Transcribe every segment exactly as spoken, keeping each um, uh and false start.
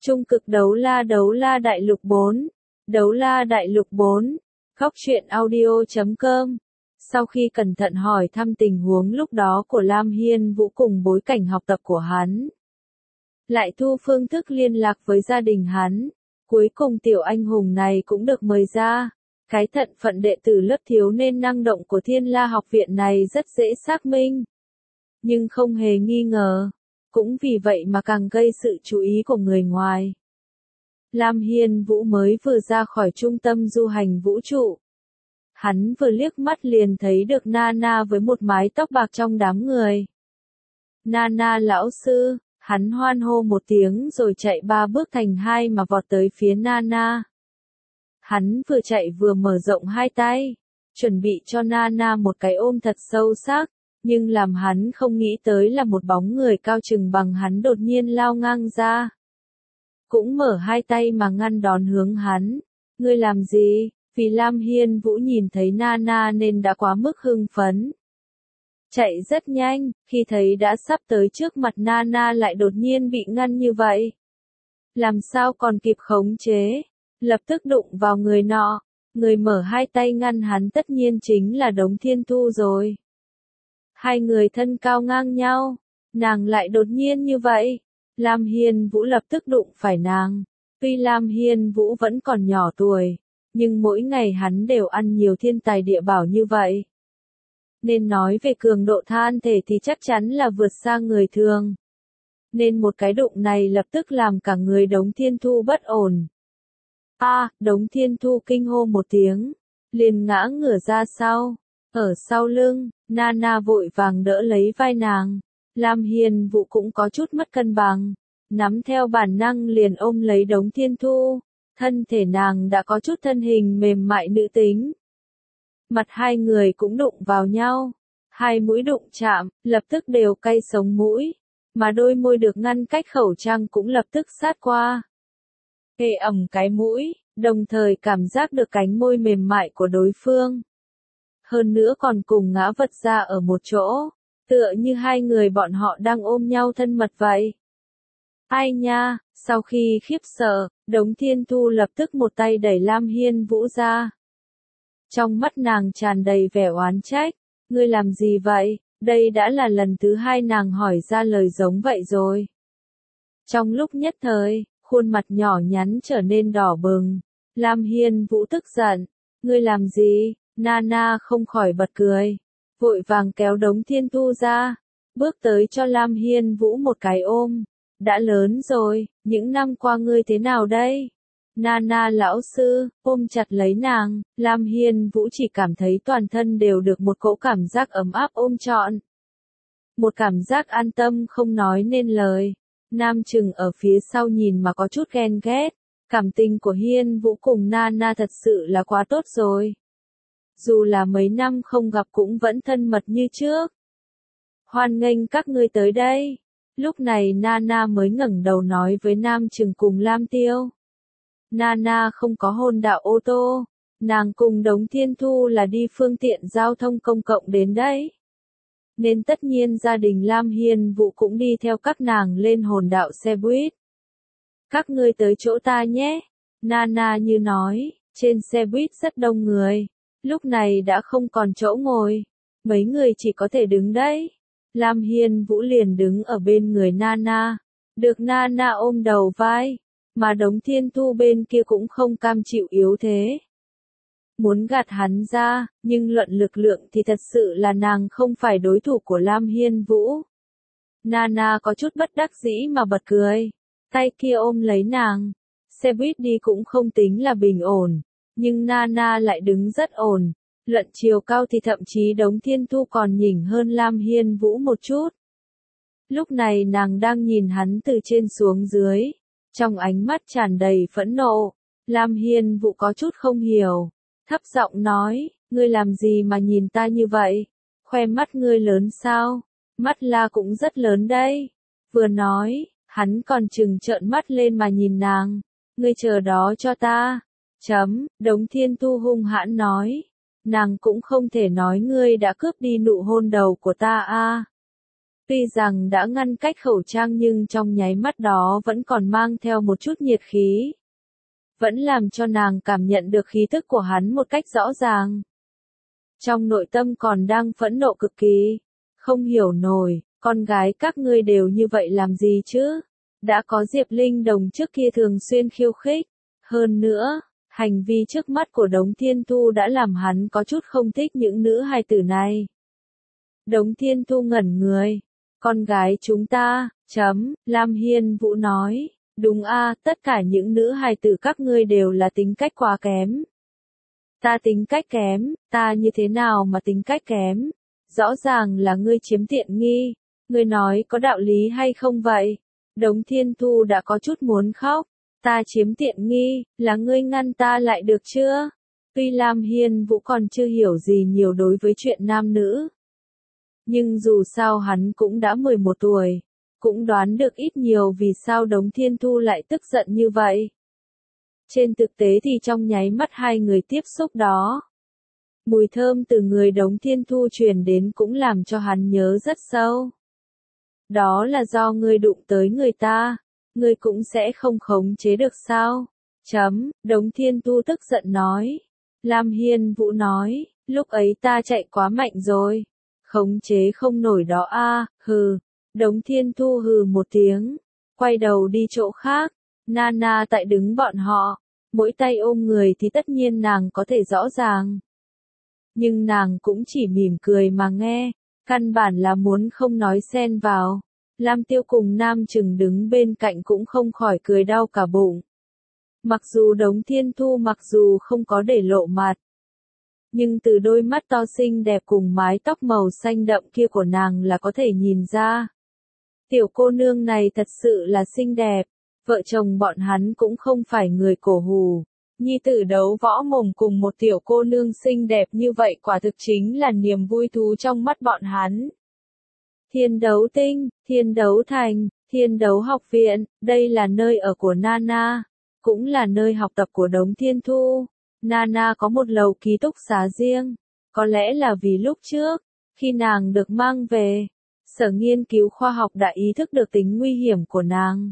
Trung cực đấu la đấu la đại lục bốn. Đấu la đại lục bốn. Khóc chuyện audio chấm com. Sau khi cẩn thận hỏi thăm tình huống lúc đó của Lam Hiên Vũ cùng bối cảnh học tập của hắn, lại thu phương thức liên lạc với gia đình hắn, cuối cùng tiểu anh hùng này cũng được mời ra. Cái thận phận đệ tử lớp thiếu nên năng động của Thiên La học viện này rất dễ xác minh. Nhưng không hề nghi ngờ, cũng vì vậy mà càng gây sự chú ý của người ngoài. Lam Hiên Vũ mới vừa ra khỏi trung tâm du hành vũ trụ. Hắn vừa liếc mắt liền thấy được Nana với một mái tóc bạc trong đám người. Nana lão sư, hắn hoan hô một tiếng rồi chạy ba bước thành hai mà vọt tới phía Nana. Hắn vừa chạy vừa mở rộng hai tay, chuẩn bị cho Nana một cái ôm thật sâu sắc, nhưng làm hắn không nghĩ tới là một bóng người cao chừng bằng hắn đột nhiên lao ngang ra. Cũng mở hai tay mà ngăn đón hướng hắn. Ngươi làm gì? Vì Lam Hiên Vũ nhìn thấy Nana nên đã quá mức hưng phấn. Chạy rất nhanh, khi thấy đã sắp tới trước mặt Nana lại đột nhiên bị ngăn như vậy. Làm sao còn kịp khống chế? Lập tức đụng vào người nọ. Người mở hai tay ngăn hắn tất nhiên chính là Đống Thiên Thu rồi. Hai người thân cao ngang nhau, nàng lại đột nhiên như vậy. Lam Hiên Vũ lập tức đụng phải nàng. Tuy Lam Hiên Vũ vẫn còn nhỏ tuổi, nhưng mỗi ngày hắn đều ăn nhiều thiên tài địa bảo như vậy. Nên nói về cường độ than thể thì chắc chắn là vượt xa người thường. Nên một cái đụng này lập tức làm cả người Đống Thiên Thu bất ổn. A, à, Đống Thiên Thu kinh hô một tiếng, liền ngã ngửa ra sau. Ở sau lưng, Nana vội vàng đỡ lấy vai nàng. Lam Hiên Vũ cũng có chút mất cân bằng, nắm theo bản năng liền ôm lấy Đống Thiên Thu. Thân thể nàng đã có chút thân hình mềm mại nữ tính. Mặt hai người cũng đụng vào nhau. Hai mũi đụng chạm, lập tức đều cay sống mũi. Mà đôi môi được ngăn cách khẩu trang cũng lập tức sát qua. Hê ẩm cái mũi, đồng thời cảm giác được cánh môi mềm mại của đối phương. Hơn nữa còn cùng ngã vật ra ở một chỗ. Tựa như hai người bọn họ đang ôm nhau thân mật vậy. Ai nha, sau khi khiếp sợ, Đống Thiên Thu lập tức một tay đẩy Lam Hiên Vũ ra. Trong mắt nàng tràn đầy vẻ oán trách. Ngươi làm gì vậy? Đây đã là lần thứ hai nàng hỏi ra lời giống vậy rồi. Trong lúc nhất thời, khuôn mặt nhỏ nhắn trở nên đỏ bừng. Lam Hiên Vũ tức giận. Ngươi làm gì? Nana không khỏi bật cười. Vội vàng kéo Đống Thiên Thu ra. Bước tới cho Lam Hiên Vũ một cái ôm. Đã lớn rồi, những năm qua ngươi thế nào đây? Nana lão sư, ôm chặt lấy nàng, Lam Hiên Vũ chỉ cảm thấy toàn thân đều được một cỗ cảm giác ấm áp ôm trọn. Một cảm giác an tâm không nói nên lời. Nam Trừng ở phía sau nhìn mà có chút ghen ghét. Cảm tình của Hiên Vũ cùng Nana thật sự là quá tốt rồi. Dù là mấy năm không gặp cũng vẫn thân mật như trước. Hoan nghênh các ngươi tới đây. Lúc này Nana mới ngẩng đầu nói với Nam Trừng cùng Lam Tiêu. Nana không có hôn đạo ô tô, nàng cùng Đống Thiên Thu là đi phương tiện giao thông công cộng đến đấy. Nên tất nhiên gia đình Lam Hiên Vũ cũng đi theo các nàng lên hồn đạo xe buýt. Các ngươi tới chỗ ta nhé. Nana như nói, trên xe buýt rất đông người. Lúc này đã không còn chỗ ngồi. Mấy người chỉ có thể đứng đấy. Lam Hiên Vũ liền đứng ở bên người Nana. Được Nana ôm đầu vai. Mà Đống Thiên Thu bên kia cũng không cam chịu yếu thế. Muốn gạt hắn ra, nhưng luận lực lượng thì thật sự là nàng không phải đối thủ của Lam Hiên Vũ. Nana có chút bất đắc dĩ mà bật cười. Tay kia ôm lấy nàng. Xe buýt đi cũng không tính là bình ổn. Nhưng Nana lại đứng rất ổn. Luận chiều cao thì thậm chí Đống Thiên Thu còn nhỉnh hơn Lam Hiên Vũ một chút. Lúc này nàng đang nhìn hắn từ trên xuống dưới. Trong ánh mắt tràn đầy phẫn nộ. Lam Hiên Vũ có chút không hiểu. Thấp giọng nói, ngươi làm gì mà nhìn ta như vậy? Khoe mắt ngươi lớn sao? Mắt La cũng rất lớn đây. Vừa nói, hắn còn trừng trợn mắt lên mà nhìn nàng. Ngươi chờ đó cho ta. Chấm, Đống Thiên Thu hung hãn nói. Nàng cũng không thể nói ngươi đã cướp đi nụ hôn đầu của ta a. Tuy rằng đã ngăn cách khẩu trang nhưng trong nháy mắt đó vẫn còn mang theo một chút nhiệt khí. Vẫn làm cho nàng cảm nhận được khí tức của hắn một cách rõ ràng. Trong nội tâm còn đang phẫn nộ cực kỳ. Không hiểu nổi, con gái các ngươi đều như vậy làm gì chứ? Đã có Diệp Linh Đồng trước kia thường xuyên khiêu khích. Hơn nữa, hành vi trước mắt của Đống Thiên Thu đã làm hắn có chút không thích những nữ hài tử này. Đống Thiên Thu ngẩn người. Con gái chúng ta, chấm, Lam Hiên Vũ nói. Đúng a, tất cả những nữ hài tử các ngươi đều là tính cách quá kém. Ta tính cách kém, ta như thế nào mà tính cách kém? Rõ ràng là ngươi chiếm tiện nghi. Ngươi nói có đạo lý hay không vậy? Đống Thiên Thu đã có chút muốn khóc. Ta chiếm tiện nghi, là ngươi ngăn ta lại được chưa? Tuy Lam Hiên Vũ còn chưa hiểu gì nhiều đối với chuyện nam nữ. Nhưng dù sao hắn cũng đã mười một tuổi. Cũng đoán được ít nhiều vì sao Đống Thiên Thu lại tức giận như vậy. Trên thực tế thì trong nháy mắt hai người tiếp xúc đó. Mùi thơm từ người Đống Thiên Thu truyền đến cũng làm cho hắn nhớ rất sâu. Đó là do ngươi đụng tới người ta, ngươi cũng sẽ không khống chế được sao? Chấm, Đống Thiên Thu tức giận nói. Lam Hiên Vũ nói, lúc ấy ta chạy quá mạnh rồi. Khống chế không nổi đó a, hừ. Đống Thiên Thu hừ một tiếng, quay đầu đi chỗ khác. Nana tại đứng bọn họ, mỗi tay ôm người thì tất nhiên nàng có thể rõ ràng. Nhưng nàng cũng chỉ mỉm cười mà nghe, căn bản là muốn không nói xen vào. Lam Tiêu cùng Nam Trừng đứng bên cạnh cũng không khỏi cười đau cả bụng. Mặc dù Đống Thiên Thu mặc dù không có để lộ mặt, nhưng từ đôi mắt to xinh đẹp cùng mái tóc màu xanh đậm kia của nàng là có thể nhìn ra. Tiểu cô nương này thật sự là xinh đẹp, vợ chồng bọn hắn cũng không phải người cổ hủ. Nhi tử đấu võ mồm cùng một tiểu cô nương xinh đẹp như vậy quả thực chính là niềm vui thú trong mắt bọn hắn. Thiên đấu tinh, thiên đấu thành, thiên đấu học viện, đây là nơi ở của Nana, cũng là nơi học tập của Đống Thiên Thu. Nana có một lầu ký túc xá riêng, có lẽ là vì lúc trước, khi nàng được mang về, Sở Nghiên cứu khoa học đã ý thức được tính nguy hiểm của nàng.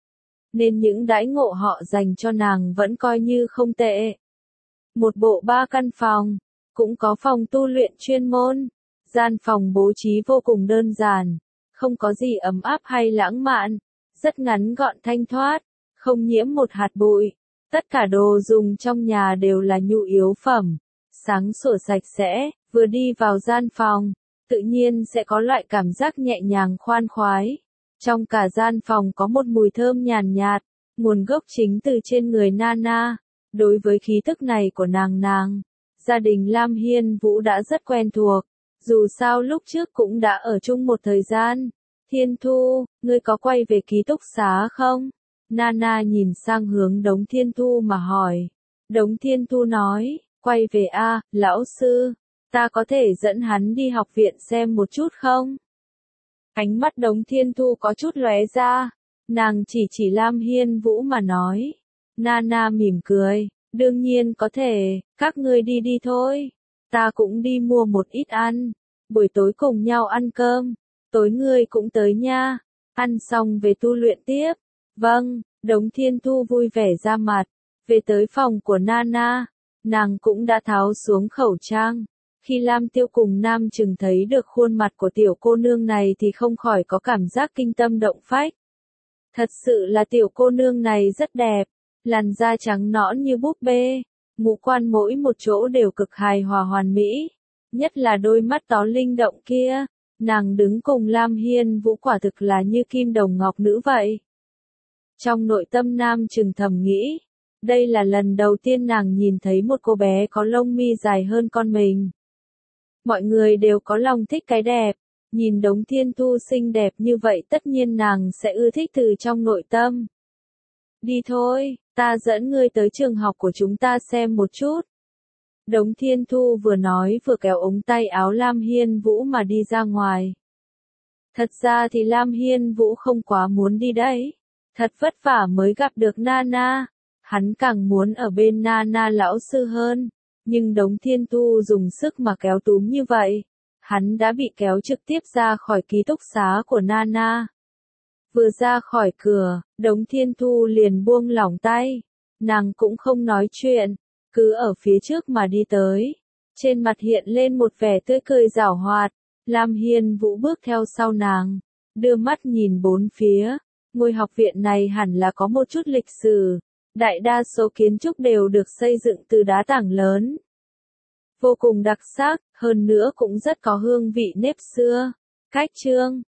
Nên những đãi ngộ họ dành cho nàng vẫn coi như không tệ. Một bộ ba căn phòng, cũng có phòng tu luyện chuyên môn. Gian phòng bố trí vô cùng đơn giản, không có gì ấm áp hay lãng mạn, rất ngắn gọn thanh thoát, không nhiễm một hạt bụi. Tất cả đồ dùng trong nhà đều là nhu yếu phẩm, sáng sủa sạch sẽ, vừa đi vào gian phòng, tự nhiên sẽ có loại cảm giác nhẹ nhàng khoan khoái. Trong cả gian phòng có một mùi thơm nhàn nhạt, nguồn gốc chính từ trên người Nana. Đối với khí tức này của nàng nàng, gia đình Lam Hiên Vũ đã rất quen thuộc. Dù sao lúc trước cũng đã ở chung một thời gian. Thiên Thu, ngươi có quay về ký túc xá không? Nana nhìn sang hướng Đống Thiên Thu mà hỏi. Đống Thiên Thu nói, quay về a, lão sư, ta có thể dẫn hắn đi học viện xem một chút không? Ánh mắt Đống Thiên Thu có chút lóe ra, nàng chỉ chỉ Lam Hiên Vũ mà nói. Nana mỉm cười, đương nhiên có thể, các ngươi đi đi thôi. Ta cũng đi mua một ít ăn, buổi tối cùng nhau ăn cơm, tối ngươi cũng tới nha, ăn xong về tu luyện tiếp. Vâng, Đống Thiên Thu vui vẻ ra mặt, về tới phòng của Nana, nàng cũng đã tháo xuống khẩu trang. Khi Lam Tiêu cùng Nam Trừng thấy được khuôn mặt của tiểu cô nương này thì không khỏi có cảm giác kinh tâm động phách. Thật sự là tiểu cô nương này rất đẹp, làn da trắng nõn như búp bê. Ngũ quan mỗi một chỗ đều cực hài hòa hoàn mỹ, nhất là đôi mắt to linh động kia, nàng đứng cùng Lam Hiên Vũ quả thực là như kim đồng ngọc nữ vậy. Trong nội tâm Nam Trừng thầm nghĩ, đây là lần đầu tiên nàng nhìn thấy một cô bé có lông mi dài hơn con mình. Mọi người đều có lòng thích cái đẹp, nhìn Đống Thiên Thu xinh đẹp như vậy tất nhiên nàng sẽ ưa thích từ trong nội tâm. Đi thôi, ta dẫn ngươi tới trường học của chúng ta xem một chút. Đống Thiên Thu vừa nói vừa kéo ống tay áo Lam Hiên Vũ mà đi ra ngoài. Thật ra thì Lam Hiên Vũ không quá muốn đi đấy. Thật vất vả mới gặp được Nana. Hắn càng muốn ở bên Nana lão sư hơn. Nhưng Đống Thiên Thu dùng sức mà kéo túm như vậy. hắn đã bị kéo trực tiếp ra khỏi ký túc xá của Nana. Vừa ra khỏi cửa, Đống Thiên Thu liền buông lỏng tay. Nàng cũng không nói chuyện, cứ ở phía trước mà đi tới. Trên mặt hiện lên một vẻ tươi cười giảo hoạt. Lam Hiên Vũ bước theo sau nàng, đưa mắt nhìn bốn phía. Ngôi học viện này hẳn là có một chút lịch sử. Đại đa số kiến trúc đều được xây dựng từ đá tảng lớn. Vô cùng đặc sắc, hơn nữa cũng rất có hương vị nếp xưa. Cách chương